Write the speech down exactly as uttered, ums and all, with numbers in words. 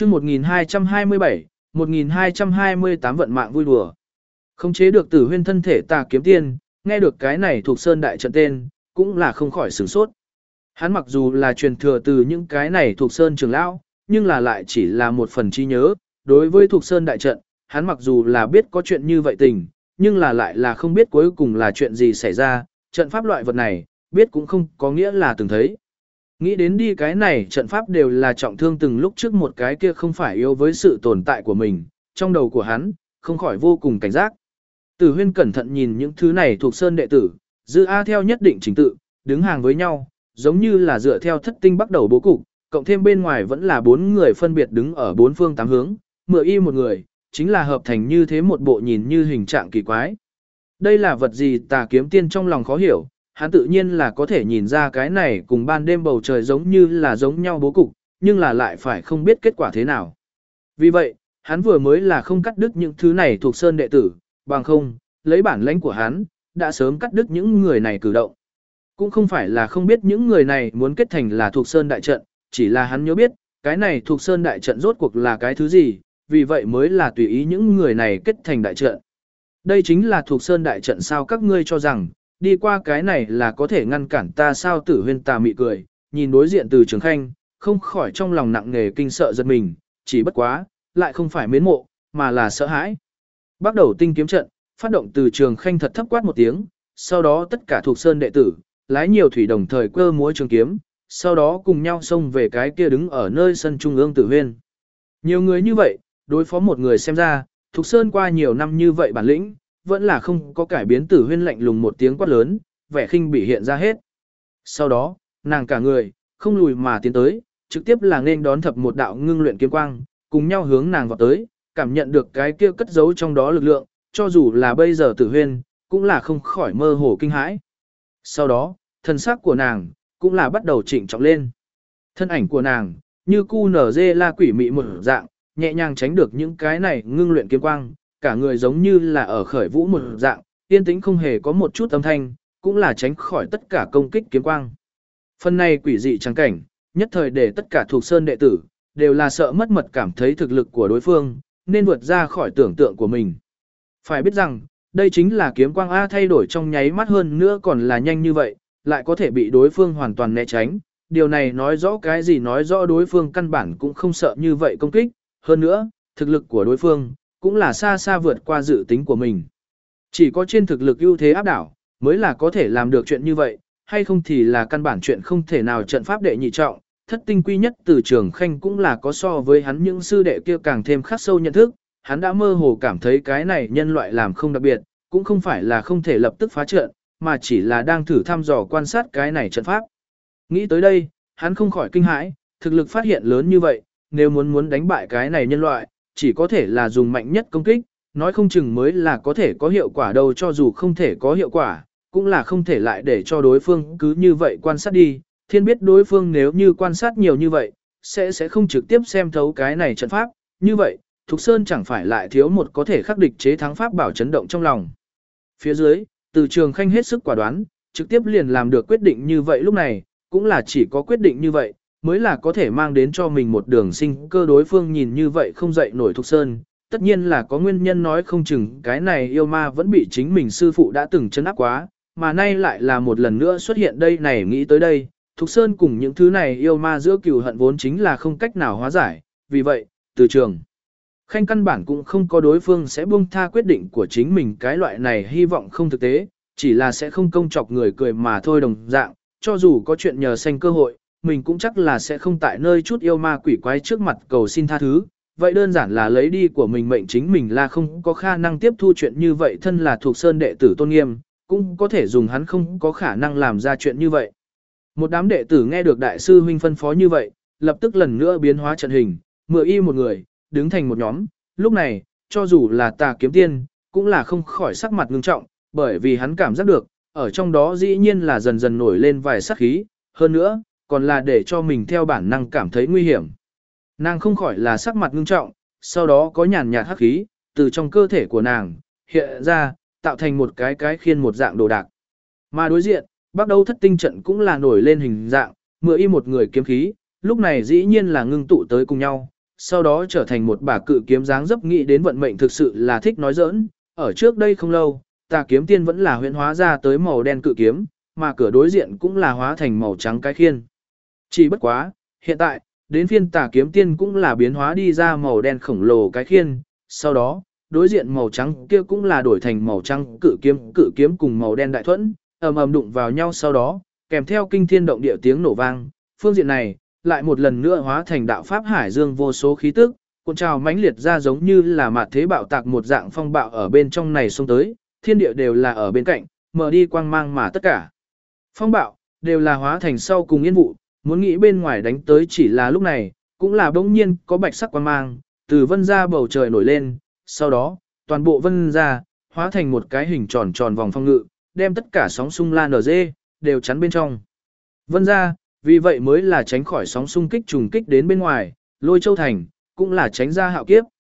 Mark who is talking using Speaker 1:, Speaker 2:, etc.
Speaker 1: chương một nghìn hai trăm hai mươi bảy, một nghìn hai trăm hai mươi tám vận mạng vui đùa. Không chế được Tử Huyên thân thể Tà Kiếm Tiên, nghe được cái này thuộc sơn đại trận tên, cũng là không khỏi sửng sốt. Hắn mặc dù là truyền thừa từ những cái này thuộc sơn trường lão, nhưng là lại chỉ là một phần trí nhớ, đối với thuộc sơn đại trận, hắn mặc dù là biết có chuyện như vậy tình, nhưng là lại là không biết cuối cùng là chuyện gì xảy ra, trận pháp loại vật này, biết cũng không có nghĩa là từng thấy. Nghĩ đến đi cái này trận pháp đều là trọng thương từng lúc trước một cái kia không phải yếu với sự tồn tại của mình, trong đầu của hắn, không khỏi vô cùng cảnh giác. Tử Huyên cẩn thận nhìn những thứ này thuộc sơn đệ tử, giữ A theo nhất định trình tự, đứng hàng với nhau, giống như là dựa theo thất tinh bắt đầu bố cục, cộng thêm bên ngoài vẫn là bốn người phân biệt đứng ở bốn phương tám hướng, mựa y một người, chính là hợp thành như thế một bộ nhìn như hình trạng kỳ quái. Đây là vật gì Tà Kiếm Tiên trong lòng khó hiểu, hắn tự nhiên là có thể nhìn ra cái này cùng ban đêm bầu trời giống như là giống nhau bố cục, nhưng là lại phải không biết kết quả thế nào. Vì vậy, hắn vừa mới là không cắt đứt những thứ này thuộc sơn đệ tử, bằng không, lấy bản lãnh của hắn, đã sớm cắt đứt những người này cử động. Cũng không phải là không biết những người này muốn kết thành là thuộc sơn đại trận, chỉ là hắn nhớ biết, cái này thuộc sơn đại trận rốt cuộc là cái thứ gì, vì vậy mới là tùy ý những người này kết thành đại trận. Đây chính là thuộc sơn đại trận sao các ngươi cho rằng, đi qua cái này là có thể ngăn cản ta sao Tử Huyên tà mị cười, nhìn đối diện Từ Trường Khanh, không khỏi trong lòng nặng nề kinh sợ giật mình, chỉ bất quá, lại không phải mến mộ, mà là sợ hãi. Bắt đầu tinh kiếm trận, phát động Từ Trường Khanh thật thấp quát một tiếng, sau đó tất cả thuộc sơn đệ tử, lái nhiều thủy đồng thời cơ múa trường kiếm, sau đó cùng nhau xông về cái kia đứng ở nơi sân trung ương Tử Huyên. Nhiều người như vậy, đối phó một người xem ra, thuộc sơn qua nhiều năm như vậy bản lĩnh, vẫn là không có cải biến. Tử Huyên lạnh lùng một tiếng quát lớn, vẻ khinh bỉ hiện ra hết. Sau đó, nàng cả người, không lùi mà tiến tới, trực tiếp là nên đón thập một đạo ngưng luyện kiếm quang, cùng nhau hướng nàng vào tới, cảm nhận được cái kia cất giấu trong đó lực lượng, cho dù là bây giờ Tử Huyên, cũng là không khỏi mơ hồ kinh hãi. Sau đó, thân sắc của nàng, cũng là bắt đầu chỉnh trọng lên. Thân ảnh của nàng, như cu nở dê la quỷ mị một dạng, nhẹ nhàng tránh được những cái này ngưng luyện kiếm quang, cả người giống như là ở khởi vũ một dạng, yên tĩnh không hề có một chút âm thanh, cũng là tránh khỏi tất cả công kích kiếm quang. Phần này quỷ dị trắng cảnh, nhất thời để tất cả thuộc sơn đệ tử, đều là sợ mất mật cảm thấy thực lực của đối phương, nên vượt ra khỏi tưởng tượng của mình. Phải biết rằng, đây chính là kiếm quang A thay đổi trong nháy mắt hơn nữa còn là nhanh như vậy, lại có thể bị đối phương hoàn toàn né tránh. Điều này nói rõ cái gì, nói rõ đối phương căn bản cũng không sợ như vậy công kích, hơn nữa, thực lực của đối phương, cũng là xa xa vượt qua dự tính của mình. Chỉ có trên thực lực ưu thế áp đảo, mới là có thể làm được chuyện như vậy, hay không thì là căn bản chuyện không thể nào. Trận pháp đệ nhị trọng, thất tinh quy nhất Từ Trường Khanh cũng là có so với hắn những sư đệ kia càng thêm khắc sâu nhận thức, hắn đã mơ hồ cảm thấy cái này nhân loại làm không đặc biệt, cũng không phải là không thể lập tức phá trận, mà chỉ là đang thử thăm dò quan sát cái này trận pháp. Nghĩ tới đây, hắn không khỏi kinh hãi, thực lực phát hiện lớn như vậy, nếu muốn muốn đánh bại cái này nhân loại, chỉ có thể là dùng mạnh nhất công kích, nói không chừng mới là có thể có hiệu quả đâu, cho dù không thể có hiệu quả, cũng là không thể lại để cho đối phương cứ như vậy quan sát đi, thiên biết đối phương nếu như quan sát nhiều như vậy, sẽ sẽ không trực tiếp xem thấu cái này trận pháp, như vậy, Thục Sơn chẳng phải lại thiếu một có thể khắc địch chế thắng pháp bảo chấn động trong lòng. Phía dưới, Từ Trường Khanh hết sức quả đoán, trực tiếp liền làm được quyết định như vậy, lúc này, cũng là chỉ có quyết định như vậy, mới là có thể mang đến cho mình một đường sinh cơ. Đối phương nhìn như vậy không dậy nổi Thục Sơn, tất nhiên là có nguyên nhân, nói không chừng cái này yêu ma vẫn bị chính mình sư phụ đã từng chấn áp quá, mà nay lại là một lần nữa xuất hiện đây này. Nghĩ tới đây, Thục Sơn cùng những thứ này yêu ma giữa cừu hận vốn chính là không cách nào hóa giải, vì vậy, Từ Trường Khanh căn bản cũng không có đối phương sẽ buông tha quyết định của chính mình, cái loại này hy vọng không thực tế, chỉ là sẽ không công chọc người cười mà thôi đồng dạng, cho dù có chuyện nhờ xanh cơ hội, mình cũng chắc là sẽ không tại nơi chút yêu ma quỷ quái trước mặt cầu xin tha thứ, vậy đơn giản là lấy đi của mình mệnh chính mình là không có khả năng tiếp thu chuyện như vậy. Thân là Thuộc Sơn đệ tử tôn nghiêm, cũng có thể dùng hắn không có khả năng làm ra chuyện như vậy. Một đám đệ tử nghe được đại sư huynh phân phó như vậy, lập tức lần nữa biến hóa trận hình, mựa y một người, đứng thành một nhóm. Lúc này, cho dù là Tà Kiếm Tiên, cũng là không khỏi sắc mặt ngưng trọng, bởi vì hắn cảm giác được, ở trong đó dĩ nhiên là dần dần nổi lên vài sát khí, hơn nữa, còn là để cho mình theo bản năng cảm thấy nguy hiểm. Nàng không khỏi là sắc mặt ngưng trọng, sau đó có nhàn nhạt hắc khí, từ trong cơ thể của nàng, hiện ra, tạo thành một cái cái khiên một dạng đồ đạc. Mà đối diện, bắt đầu thất tinh trận cũng là nổi lên hình dạng, mựa y một người kiếm khí, lúc này dĩ nhiên là ngưng tụ tới cùng nhau, sau đó trở thành một bả cự kiếm dáng dấp nghĩ đến vận mệnh thực sự là thích nói giỡn. Ở trước đây không lâu, tà kiếm tiên vẫn là huyễn hóa ra tới màu đen cự kiếm, mà cửa đối diện cũng là hóa thành màu trắng cái khiên. Chỉ bất quá, hiện tại, đến phiên tà kiếm tiên cũng là biến hóa đi ra màu đen khổng lồ cái khiên, sau đó, đối diện màu trắng kia cũng là đổi thành màu trắng cự kiếm, cự kiếm cùng màu đen đại thuẫn, ầm ầm đụng vào nhau sau đó, kèm theo kinh thiên động địa tiếng nổ vang, phương diện này lại một lần nữa hóa thành đạo pháp hải dương vô số khí tức, cuộn trào mãnh liệt ra giống như là mạt thế bạo tạc một dạng phong bạo ở bên trong này xông tới, thiên địa đều là ở bên cạnh, mở đi quang mang mà tất cả phong bạo đều là hóa thành sau cùng yên vụ, muốn nghĩ bên ngoài đánh tới chỉ là lúc này, cũng là bỗng nhiên có bạch sắc quang mang từ vân ra bầu trời nổi lên, sau đó, toàn bộ vân ra hóa thành một cái hình tròn tròn vòng phong ngự, đem tất cả sóng xung lan ở dê đều chắn bên trong. Vân ra, vì vậy mới là tránh khỏi sóng xung kích trùng kích đến bên ngoài, Lôi Châu thành cũng là tránh ra hạo kiếp.